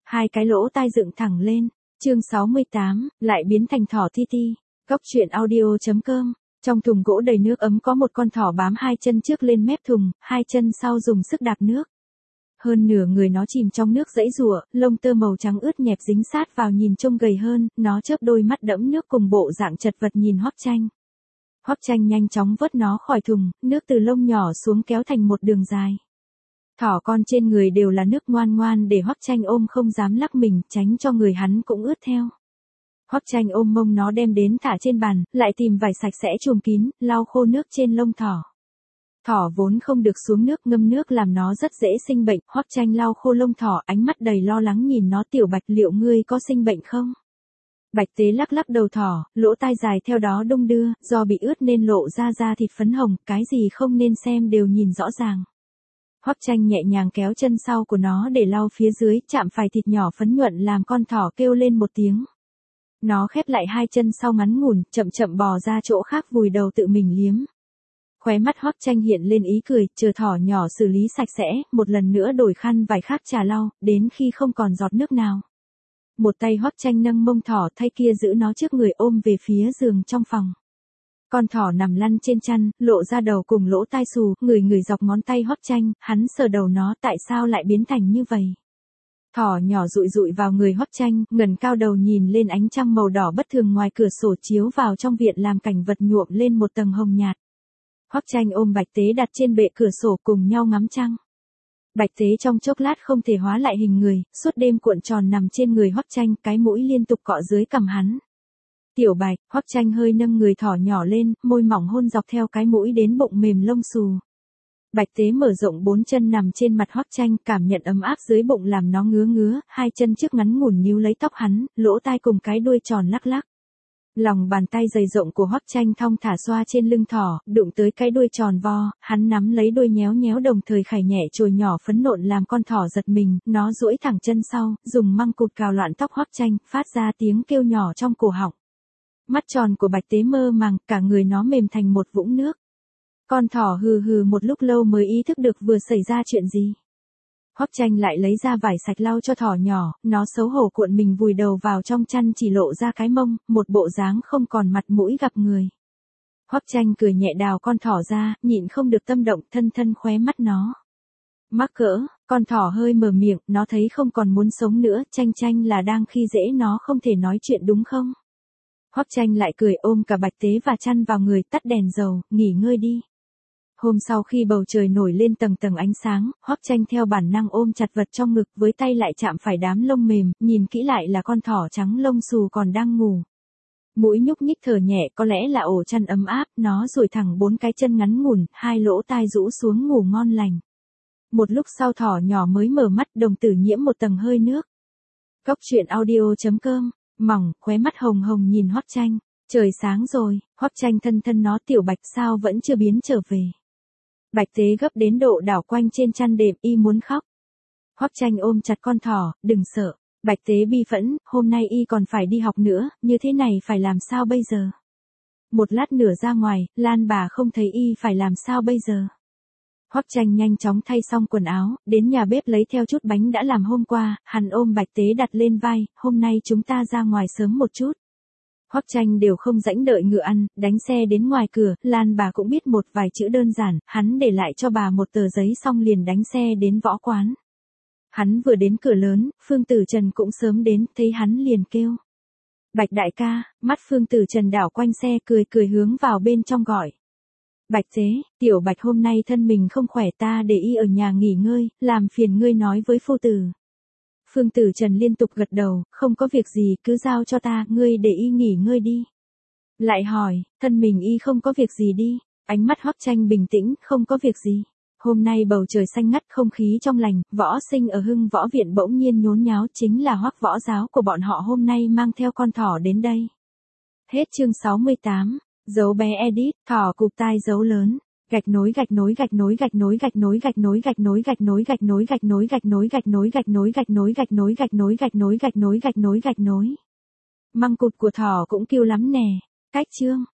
hai cái lỗ tai dựng thẳng lên. Chương 68, lại biến thành thỏ ti ti. Góc truyện audio.com. Trong thùng gỗ đầy nước ấm có một con thỏ bám hai chân trước lên mép thùng, hai chân sau dùng sức đạp nước. Hơn nửa người nó chìm trong nước giãy giụa, lông tơ màu trắng ướt nhẹp dính sát vào nhìn trông gầy hơn, nó chớp đôi mắt đẫm nước cùng bộ dạng chật vật nhìn Hoắc Tranh. Hoắc Tranh nhanh chóng vớt nó khỏi thùng, nước từ lông nhỏ xuống kéo thành một đường dài. Thỏ con trên người đều là nước ngoan ngoan để Hoắc Tranh ôm không dám lắc mình, tránh cho người hắn cũng ướt theo. Hoắc Tranh ôm mông nó đem đến thả trên bàn, lại tìm vải sạch sẽ chùm kín, lau khô nước trên lông thỏ. Thỏ vốn không được xuống nước, ngâm nước làm nó rất dễ sinh bệnh. Hoắc Tranh lau khô lông thỏ, ánh mắt đầy lo lắng nhìn nó. Tiểu Bạch, liệu ngươi có sinh bệnh không? Bạch Tế lắc lắc đầu thỏ, lỗ tai dài theo đó đung đưa, do bị ướt nên lộ ra da thịt phấn hồng, cái gì không nên xem đều nhìn rõ ràng. Hoắc Tranh nhẹ nhàng kéo chân sau của nó để lau phía dưới, chạm phải thịt nhỏ phấn nhuận làm con thỏ kêu lên một tiếng. Nó khép lại hai chân sau ngắn ngủn, chậm chậm bò ra chỗ khác vùi đầu tự mình liếm. Khóe mắt Hoắc Tranh hiện lên ý cười, chờ thỏ nhỏ xử lý sạch sẽ, một lần nữa đổi khăn vải khác trà lau, đến khi không còn giọt nước nào. Một tay Hoắc Tranh nâng mông thỏ, tay kia giữ nó trước người ôm về phía giường trong phòng. Con thỏ nằm lăn trên chăn, lộ ra đầu cùng lỗ tai xù, người dọc ngón tay Hoắc Tranh, hắn sờ đầu nó, tại sao lại biến thành như vậy? Thỏ nhỏ dụi vào người Hoắc Tranh, ngẩng cao đầu nhìn lên ánh trăng màu đỏ bất thường ngoài cửa sổ chiếu vào trong viện làm cảnh vật nhuộm lên một tầng hồng nhạt. Hoắc Tranh ôm Bạch Tế đặt trên bệ cửa sổ cùng nhau ngắm trăng. Bạch Tế trong chốc lát không thể hóa lại hình người, suốt đêm cuộn tròn nằm trên người Hoắc Tranh, cái mũi liên tục cọ dưới cằm hắn. Tiểu Bạch, Hoắc Tranh hơi nâng người thỏ nhỏ lên, môi mỏng hôn dọc theo cái mũi đến bụng mềm lông xù. Bạch Tế mở rộng bốn chân nằm trên mặt Hoắc Tranh, cảm nhận ấm áp dưới bụng làm nó ngứa, hai chân trước ngắn ngủn níu lấy tóc hắn, lỗ tai cùng cái đuôi tròn lắc lắc. Lòng bàn tay dày rộng của Hoắc Tranh thong thả xoa trên lưng thỏ, đụng tới cái đuôi tròn vo, hắn nắm lấy đuôi nhéo đồng thời khải nhẹ chồi nhỏ phấn nộn làm con thỏ giật mình, nó duỗi thẳng chân sau, dùng măng cụt cào loạn tóc Hoắc Tranh, phát ra tiếng kêu nhỏ trong cổ họng. Mắt tròn của Bạch Tế mơ màng, cả người nó mềm thành một vũng nước. Con thỏ hừ một lúc lâu mới ý thức được vừa xảy ra chuyện gì. Hoắc Tranh lại lấy ra vải sạch lau cho thỏ nhỏ, nó xấu hổ cuộn mình vùi đầu vào trong chăn chỉ lộ ra cái mông, một bộ dáng không còn mặt mũi gặp người. Hoắc Tranh cười nhẹ đào con thỏ ra, nhịn không được tâm động, thân khóe mắt nó. Mắc cỡ, con thỏ hơi mở miệng, nó thấy không còn muốn sống nữa, Tranh là đang khi dễ nó không thể nói chuyện đúng không? Hoắc Tranh lại cười ôm cả Bạch Tế và chăn vào người, tắt đèn dầu, nghỉ ngơi đi. Hôm sau khi bầu trời nổi lên tầng ánh sáng, Hoắc Tranh theo bản năng ôm chặt vật trong ngực, với tay lại chạm phải đám lông mềm, nhìn kỹ lại là con thỏ trắng lông xù còn đang ngủ. Mũi nhúc nhích thở nhẹ, có lẽ là ổ chăn ấm áp, nó duỗi thẳng bốn cái chân ngắn ngủn, hai lỗ tai rũ xuống ngủ ngon lành. Một lúc sau thỏ nhỏ mới mở mắt, đồng tử nhiễm một tầng hơi nước. Góc truyện audio.com, mỏng, khóe mắt hồng nhìn Hoắc Tranh. Trời sáng rồi, Hoắc Tranh thân nó. Tiểu Bạch sao vẫn chưa biến trở về. Bạch Tế gấp đến độ đảo quanh trên chăn đệm, y muốn khóc. Hoắc Tranh ôm chặt con thỏ, đừng sợ. Bạch Tế bi phẫn, hôm nay y còn phải đi học nữa, như thế này phải làm sao bây giờ? Một lát nữa ra ngoài, Lan bà không thấy y phải làm sao bây giờ? Hoắc Tranh nhanh chóng thay xong quần áo, đến nhà bếp lấy theo chút bánh đã làm hôm qua, hắn ôm Bạch Tế đặt lên vai, hôm nay chúng ta ra ngoài sớm một chút. Hoắc Tranh đều không rãnh đợi ngựa ăn, đánh xe đến ngoài cửa, Lan bà cũng biết một vài chữ đơn giản, hắn để lại cho bà một tờ giấy xong liền đánh xe đến võ quán. Hắn vừa đến cửa lớn, Phương Tử Trần cũng sớm đến, thấy hắn liền kêu. Bạch đại ca, mắt Phương Tử Trần đảo quanh xe cười hướng vào bên trong gọi. Bạch Tế, Tiểu Bạch hôm nay thân mình không khỏe, ta để y ở nhà nghỉ ngơi, làm phiền ngươi nói với phu tử. Phương Tử Trần liên tục gật đầu, không có việc gì, cứ giao cho ta, ngươi để y nghỉ ngơi đi. Lại hỏi, thân mình y không có việc gì đi, ánh mắt Hoắc Tranh bình tĩnh, không có việc gì. Hôm nay bầu trời xanh ngắt, không khí trong lành, võ sinh ở Hưng Võ Viện bỗng nhiên nhốn nháo, chính là Hoắc võ giáo của bọn họ hôm nay mang theo con thỏ đến đây. Hết chương 68, dấu bé edit, thỏ cụp tai dấu lớn. Gạch nối Măng cụt của thỏ cũng kêu lắm nè. Cách chương